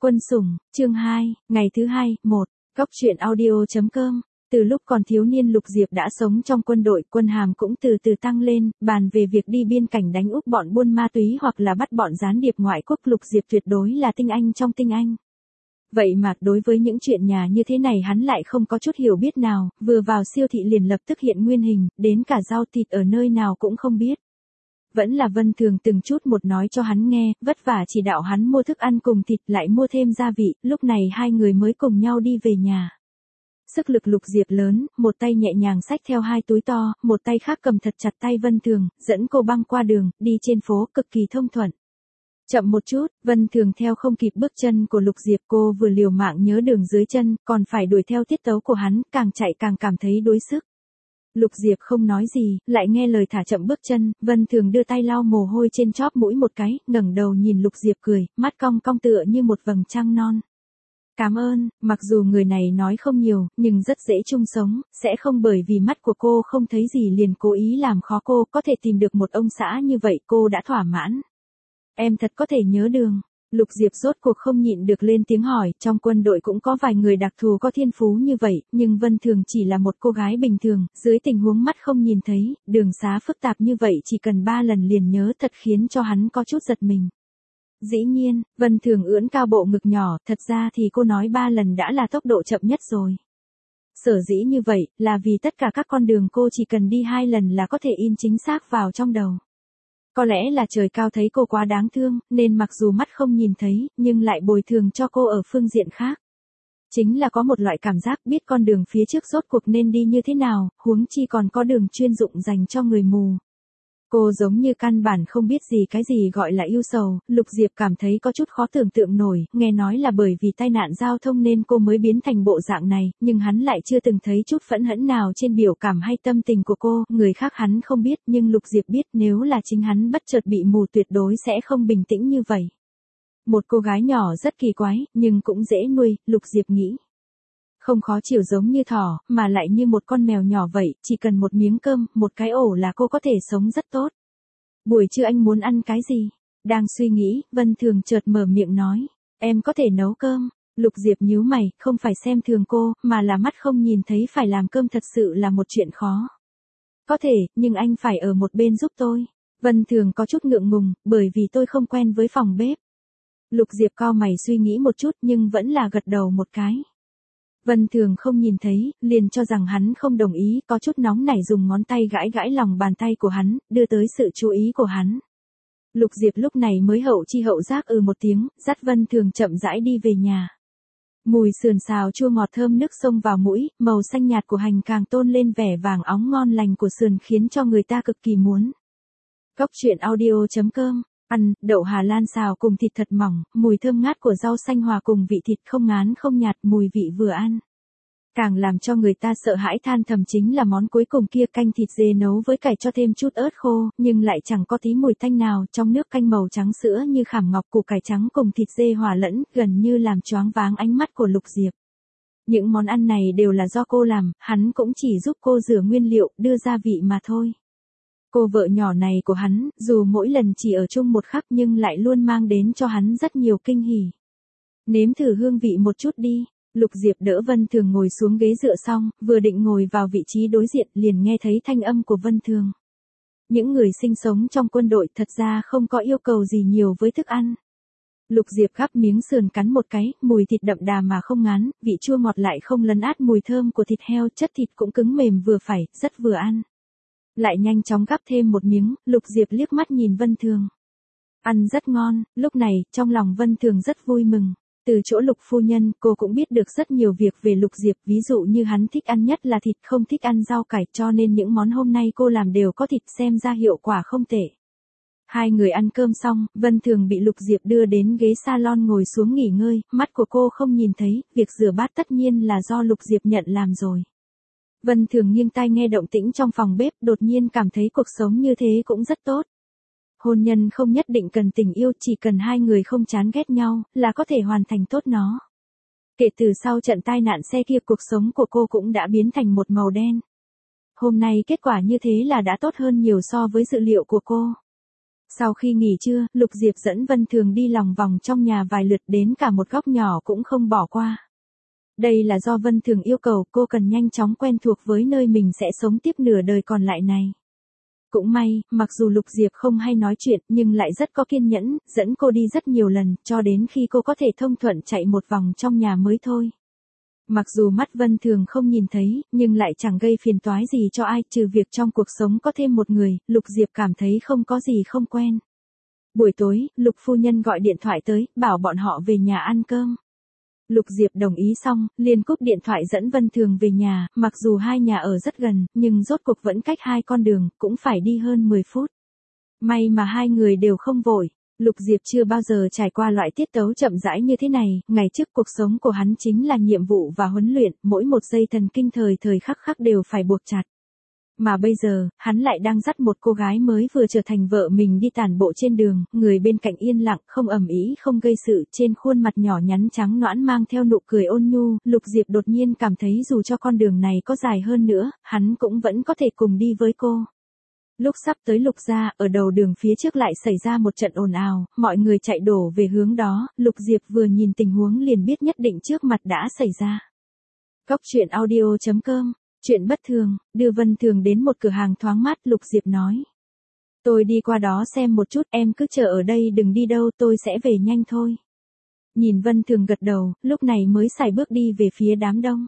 Quân sủng, chương 2, ngày thứ 2, 1, Góc truyện audio.com. Từ lúc còn thiếu niên Lục Diệp đã sống trong quân đội, quân hàm cũng từ từ tăng lên, bàn về việc đi biên cảnh đánh úp bọn buôn ma túy hoặc là bắt bọn gián điệp ngoại quốc, Lục Diệp tuyệt đối là tinh anh trong tinh anh. Vậy mà đối với những chuyện nhà như thế này hắn lại không có chút hiểu biết nào, vừa vào siêu thị liền lập tức hiện nguyên hình, đến cả rau thịt ở nơi nào cũng không biết. Vẫn là Vân Thường từng chút một nói cho hắn nghe, vất vả chỉ đạo hắn mua thức ăn cùng thịt, lại mua thêm gia vị, lúc này hai người mới cùng nhau đi về nhà. Sức lực Lục Diệp lớn, một tay nhẹ nhàng xách theo hai túi to, một tay khác cầm thật chặt tay Vân Thường, dẫn cô băng qua đường, đi trên phố cực kỳ thông thuận. Chậm một chút, Vân Thường theo không kịp bước chân của Lục Diệp, cô vừa liều mạng nhớ đường dưới chân, còn phải đuổi theo tiết tấu của hắn, càng chạy càng cảm thấy đuối sức. Lục Diệp không nói gì, lại nghe lời thả chậm bước chân, Vân Thường đưa tay lau mồ hôi trên chóp mũi một cái, ngẩng đầu nhìn Lục Diệp cười, mắt cong cong tựa như một vầng trăng non. Cảm ơn, mặc dù người này nói không nhiều, nhưng rất dễ chung sống, sẽ không bởi vì mắt của cô không thấy gì liền cố ý làm khó cô, có thể tìm được một ông xã như vậy cô đã thỏa mãn. Em thật có thể nhớ đường. Lục Diệp rốt cuộc không nhịn được lên tiếng hỏi, trong quân đội cũng có vài người đặc thù có thiên phú như vậy, nhưng Vân Thường chỉ là một cô gái bình thường, dưới tình huống mắt không nhìn thấy, đường xá phức tạp như vậy chỉ cần 3 lần liền nhớ, thật khiến cho hắn có chút giật mình. Dĩ nhiên, Vân Thường ưỡn cao bộ ngực nhỏ, thật ra thì cô nói 3 lần đã là tốc độ chậm nhất rồi. Sở dĩ như vậy, là vì tất cả các con đường cô chỉ cần đi 2 lần là có thể in chính xác vào trong đầu. Có lẽ là trời cao thấy cô quá đáng thương, nên mặc dù mắt không nhìn thấy, nhưng lại bồi thường cho cô ở phương diện khác. Chính là có một loại cảm giác biết con đường phía trước rốt cuộc nên đi như thế nào, huống chi còn có đường chuyên dụng dành cho người mù. Cô giống như căn bản không biết gì cái gì gọi là yêu sầu, Lục Diệp cảm thấy có chút khó tưởng tượng nổi, nghe nói là bởi vì tai nạn giao thông nên cô mới biến thành bộ dạng này, nhưng hắn lại chưa từng thấy chút phẫn hẫn nào trên biểu cảm hay tâm tình của cô, người khác hắn không biết nhưng Lục Diệp biết nếu là chính hắn bất chợt bị mù tuyệt đối sẽ không bình tĩnh như vậy. Một cô gái nhỏ rất kỳ quái, nhưng cũng dễ nuôi, Lục Diệp nghĩ. Không khó chịu giống như thỏ, mà lại như một con mèo nhỏ vậy, chỉ cần một miếng cơm, một cái ổ là cô có thể sống rất tốt. Buổi trưa anh muốn ăn cái gì? Đang suy nghĩ, Vân Thường chợt mở miệng nói, em có thể nấu cơm. Lục Diệp nhíu mày, không phải xem thường cô, mà là mắt không nhìn thấy phải làm cơm thật sự là một chuyện khó. Có thể, nhưng anh phải ở một bên giúp tôi. Vân Thường có chút ngượng ngùng, bởi vì tôi không quen với phòng bếp. Lục Diệp cau mày suy nghĩ một chút nhưng vẫn là gật đầu một cái. Vân Thường không nhìn thấy, liền cho rằng hắn không đồng ý, có chút nóng nảy dùng ngón tay gãi gãi lòng bàn tay của hắn, đưa tới sự chú ý của hắn. Lục Diệp lúc này mới hậu chi hậu giác một tiếng, dắt Vân Thường chậm rãi đi về nhà. Mùi sườn xào chua ngọt thơm nước xông vào mũi, màu xanh nhạt của hành càng tôn lên vẻ vàng óng ngon lành của sườn khiến cho người ta cực kỳ muốn. Góc truyện audio.com. Ăn, đậu Hà Lan xào cùng thịt thật mỏng, mùi thơm ngát của rau xanh hòa cùng vị thịt không ngán không nhạt, mùi vị vừa ăn. Càng làm cho người ta sợ hãi than thầm chính là món cuối cùng kia, canh thịt dê nấu với cải cho thêm chút ớt khô, nhưng lại chẳng có tí mùi tanh nào, trong nước canh màu trắng sữa như khảm ngọc, củ cải trắng cùng thịt dê hòa lẫn, gần như làm choáng váng ánh mắt của Lục Diệp. Những món ăn này đều là do cô làm, hắn cũng chỉ giúp cô rửa nguyên liệu, đưa gia vị mà thôi. Cô vợ nhỏ này của hắn, dù mỗi lần chỉ ở chung một khắc nhưng lại luôn mang đến cho hắn rất nhiều kinh hỉ. Nếm thử hương vị một chút đi. Lục Diệp đỡ Vân Thường ngồi xuống ghế dựa xong, vừa định ngồi vào vị trí đối diện liền nghe thấy thanh âm của Vân Thường. Những người sinh sống trong quân đội thật ra không có yêu cầu gì nhiều với thức ăn. Lục Diệp gắp miếng sườn cắn một cái, mùi thịt đậm đà mà không ngán, vị chua ngọt lại không lấn át mùi thơm của thịt heo, chất thịt cũng cứng mềm vừa phải, rất vừa ăn. Lại nhanh chóng gắp thêm một miếng, Lục Diệp liếc mắt nhìn Vân Thường. Ăn rất ngon, lúc này, trong lòng Vân Thường rất vui mừng. Từ chỗ Lục phu nhân, cô cũng biết được rất nhiều việc về Lục Diệp, ví dụ như hắn thích ăn nhất là thịt, không thích ăn rau cải, cho nên những món hôm nay cô làm đều có thịt, xem ra hiệu quả không tệ. Hai người ăn cơm xong, Vân Thường bị Lục Diệp đưa đến ghế salon ngồi xuống nghỉ ngơi, mắt của cô không nhìn thấy, việc rửa bát tất nhiên là do Lục Diệp nhận làm rồi. Vân Thường nghiêng tai nghe động tĩnh trong phòng bếp, đột nhiên cảm thấy cuộc sống như thế cũng rất tốt. Hôn nhân không nhất định cần tình yêu, chỉ cần hai người không chán ghét nhau, là có thể hoàn thành tốt nó. Kể từ sau trận tai nạn xe kia, cuộc sống của cô cũng đã biến thành một màu đen. Hôm nay kết quả như thế là đã tốt hơn nhiều so với dự liệu của cô. Sau khi nghỉ trưa, Lục Diệp dẫn Vân Thường đi lòng vòng trong nhà vài lượt, đến cả một góc nhỏ cũng không bỏ qua. Đây là do Vân Thường yêu cầu, cô cần nhanh chóng quen thuộc với nơi mình sẽ sống tiếp nửa đời còn lại này. Cũng may, mặc dù Lục Diệp không hay nói chuyện nhưng lại rất có kiên nhẫn, dẫn cô đi rất nhiều lần, cho đến khi cô có thể thông thuận chạy một vòng trong nhà mới thôi. Mặc dù mắt Vân Thường không nhìn thấy, nhưng lại chẳng gây phiền toái gì cho ai, trừ việc trong cuộc sống có thêm một người, Lục Diệp cảm thấy không có gì không quen. Buổi tối, Lục phu nhân gọi điện thoại tới, bảo bọn họ về nhà ăn cơm. Lục Diệp đồng ý xong, liền cúp điện thoại dẫn Vân Thường về nhà, mặc dù hai nhà ở rất gần, nhưng rốt cuộc vẫn cách hai con đường, cũng phải đi hơn 10 phút. May mà hai người đều không vội. Lục Diệp chưa bao giờ trải qua loại tiết tấu chậm rãi như thế này, ngày trước cuộc sống của hắn chính là nhiệm vụ và huấn luyện, mỗi một giây thần kinh thời thời khắc khắc đều phải buộc chặt. Mà bây giờ, hắn lại đang dắt một cô gái mới vừa trở thành vợ mình đi tản bộ trên đường, người bên cạnh yên lặng, không ầm ĩ, không gây sự, trên khuôn mặt nhỏ nhắn trắng nõn mang theo nụ cười ôn nhu, Lục Diệp đột nhiên cảm thấy dù cho con đường này có dài hơn nữa, hắn cũng vẫn có thể cùng đi với cô. Lúc sắp tới Lục gia, ở đầu đường phía trước lại xảy ra một trận ồn ào, mọi người chạy đổ về hướng đó, Lục Diệp vừa nhìn tình huống liền biết nhất định trước mặt đã xảy ra. Cóc truyện audio.com, chuyện bất thường, đưa Vân Thường đến một cửa hàng thoáng mát, Lục Diệp nói. Tôi đi qua đó xem một chút, em cứ chờ ở đây đừng đi đâu, tôi sẽ về nhanh thôi. Nhìn Vân Thường gật đầu, lúc này mới sải bước đi về phía đám đông.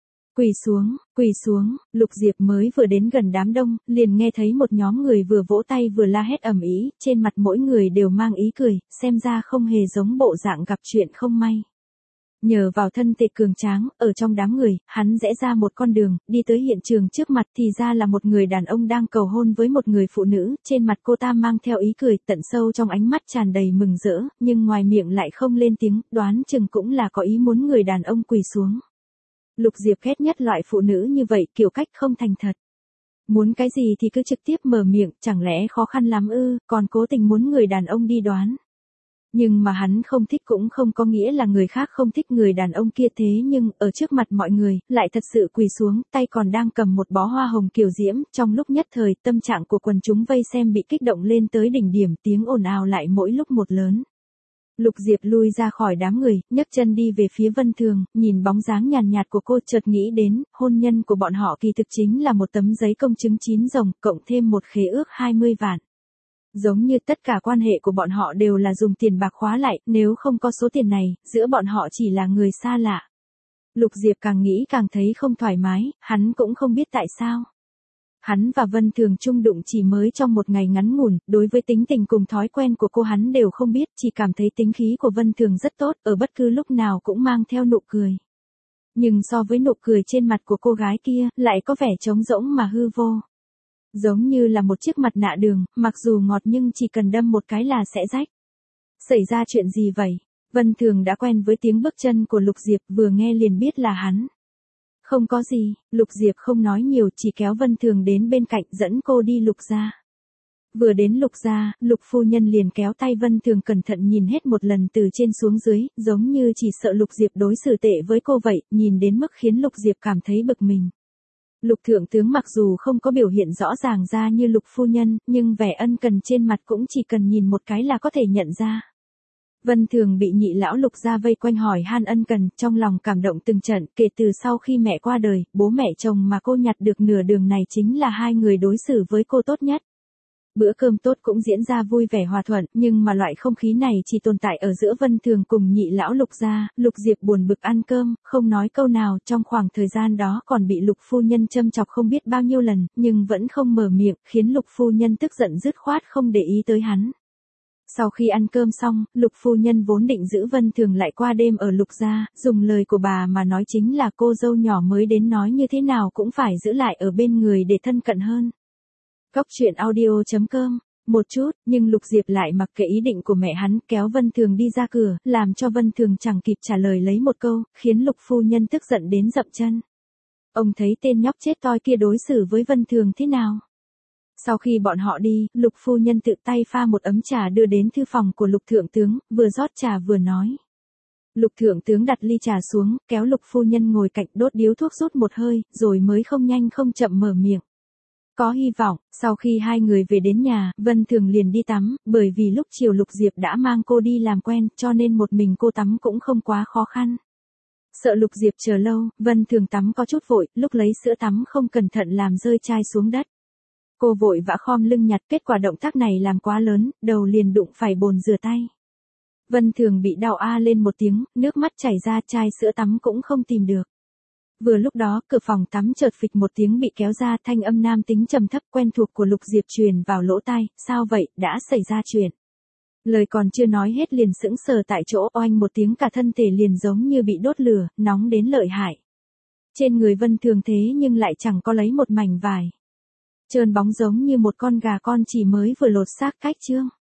Quỳ xuống, Lục Diệp mới vừa đến gần đám đông, liền nghe thấy một nhóm người vừa vỗ tay vừa la hét ầm ĩ, trên mặt mỗi người đều mang ý cười, xem ra không hề giống bộ dạng gặp chuyện không may. Nhờ vào thân thể cường tráng, ở trong đám người, hắn rẽ ra một con đường, đi tới hiện trường trước mặt thì ra là một người đàn ông đang cầu hôn với một người phụ nữ, trên mặt cô ta mang theo ý cười, tận sâu trong ánh mắt tràn đầy mừng rỡ, nhưng ngoài miệng lại không lên tiếng, đoán chừng cũng là có ý muốn người đàn ông quỳ xuống. Lục Diệp ghét nhất loại phụ nữ như vậy, kiểu cách không thành thật. Muốn cái gì thì cứ trực tiếp mở miệng, chẳng lẽ khó khăn lắm ư, còn cố tình muốn người đàn ông đi đoán. Nhưng mà hắn không thích cũng không có nghĩa là người khác không thích người đàn ông kia, thế nhưng, ở trước mặt mọi người, lại thật sự quỳ xuống, tay còn đang cầm một bó hoa hồng kiều diễm, trong lúc nhất thời, tâm trạng của quần chúng vây xem bị kích động lên tới đỉnh điểm, tiếng ồn ào lại mỗi lúc một lớn. Lục Diệp lui ra khỏi đám người, nhấc chân đi về phía Vân Thường, nhìn bóng dáng nhàn nhạt của cô chợt nghĩ đến, hôn nhân của bọn họ kỳ thực chính là một tấm giấy công chứng 9 rồng, cộng thêm một khế ước 20 vạn. Giống như tất cả quan hệ của bọn họ đều là dùng tiền bạc khóa lại, nếu không có số tiền này, giữa bọn họ chỉ là người xa lạ. Lục Diệp càng nghĩ càng thấy không thoải mái, hắn cũng không biết tại sao. Hắn và Vân Thường chung đụng chỉ mới trong một ngày ngắn ngủn, đối với tính tình cùng thói quen của cô hắn đều không biết, chỉ cảm thấy tính khí của Vân Thường rất tốt, ở bất cứ lúc nào cũng mang theo nụ cười. Nhưng so với nụ cười trên mặt của cô gái kia, lại có vẻ trống rỗng mà hư vô. Giống như là một chiếc mặt nạ đường, mặc dù ngọt nhưng chỉ cần đâm một cái là sẽ rách. Xảy ra chuyện gì vậy? Vân Thường đã quen với tiếng bước chân của Lục Diệp, vừa nghe liền biết là hắn. Không có gì, Lục Diệp không nói nhiều, chỉ kéo Vân Thường đến bên cạnh dẫn cô đi Lục gia. Vừa đến Lục gia, Lục phu nhân liền kéo tay Vân Thường cẩn thận nhìn hết một lần từ trên xuống dưới, giống như chỉ sợ Lục Diệp đối xử tệ với cô vậy, nhìn đến mức khiến Lục Diệp cảm thấy bực mình. Lục thượng tướng mặc dù không có biểu hiện rõ ràng ra như Lục phu nhân, nhưng vẻ ân cần trên mặt cũng chỉ cần nhìn một cái là có thể nhận ra. Vân Thường bị nhị lão Lục gia vây quanh hỏi han ân cần, trong lòng cảm động từng trận, kể từ sau khi mẹ qua đời, bố mẹ chồng mà cô nhặt được nửa đường này chính là hai người đối xử với cô tốt nhất. Bữa cơm tốt cũng diễn ra vui vẻ hòa thuận, nhưng mà loại không khí này chỉ tồn tại ở giữa Vân Thường cùng nhị lão Lục gia. Lục Diệp buồn bực ăn cơm, không nói câu nào, trong khoảng thời gian đó còn bị Lục phu nhân châm chọc không biết bao nhiêu lần, nhưng vẫn không mở miệng, khiến Lục phu nhân tức giận dứt khoát không để ý tới hắn. Sau khi ăn cơm xong, Lục phu nhân vốn định giữ Vân Thường lại qua đêm ở Lục gia, dùng lời của bà mà nói chính là cô dâu nhỏ mới đến nói như thế nào cũng phải giữ lại ở bên người để thân cận hơn. Cóc truyện audio.com, một chút, nhưng Lục Diệp lại mặc kệ ý định của mẹ hắn, kéo Vân Thường đi ra cửa, làm cho Vân Thường chẳng kịp trả lời lấy một câu, khiến Lục phu nhân tức giận đến dậm chân. Ông thấy tên nhóc chết toi kia đối xử với Vân Thường thế nào? Sau khi bọn họ đi, Lục phu nhân tự tay pha một ấm trà đưa đến thư phòng của Lục thượng tướng, vừa rót trà vừa nói. Lục thượng tướng đặt ly trà xuống, kéo Lục phu nhân ngồi cạnh, đốt điếu thuốc rút một hơi, rồi mới không nhanh không chậm mở miệng. có hy vọng. Sau khi hai người về đến nhà, Vân Thường liền đi tắm, bởi vì lúc chiều Lục Diệp đã mang cô đi làm quen, cho nên một mình cô tắm cũng không quá khó khăn. Sợ Lục Diệp chờ lâu, Vân Thường tắm có chút vội, lúc lấy sữa tắm không cẩn thận làm rơi chai xuống đất. Cô vội vã khom lưng nhặt, kết quả động tác này làm quá lớn, đầu liền đụng phải bồn rửa tay. Vân Thường bị đau a lên một tiếng, nước mắt chảy ra, chai sữa tắm cũng không tìm được. Vừa lúc đó, cửa phòng tắm chợt phịch một tiếng bị kéo ra, thanh âm nam tính trầm thấp quen thuộc của Lục Diệp truyền vào lỗ tai, sao vậy, đã xảy ra chuyện. Lời còn chưa nói hết liền sững sờ tại chỗ, oanh một tiếng cả thân thể liền giống như bị đốt lửa, nóng đến lợi hại. Trên người Vân Thường thế nhưng lại chẳng có lấy một mảnh vải. Trơn bóng giống như một con gà con chỉ mới vừa lột xác cách chương.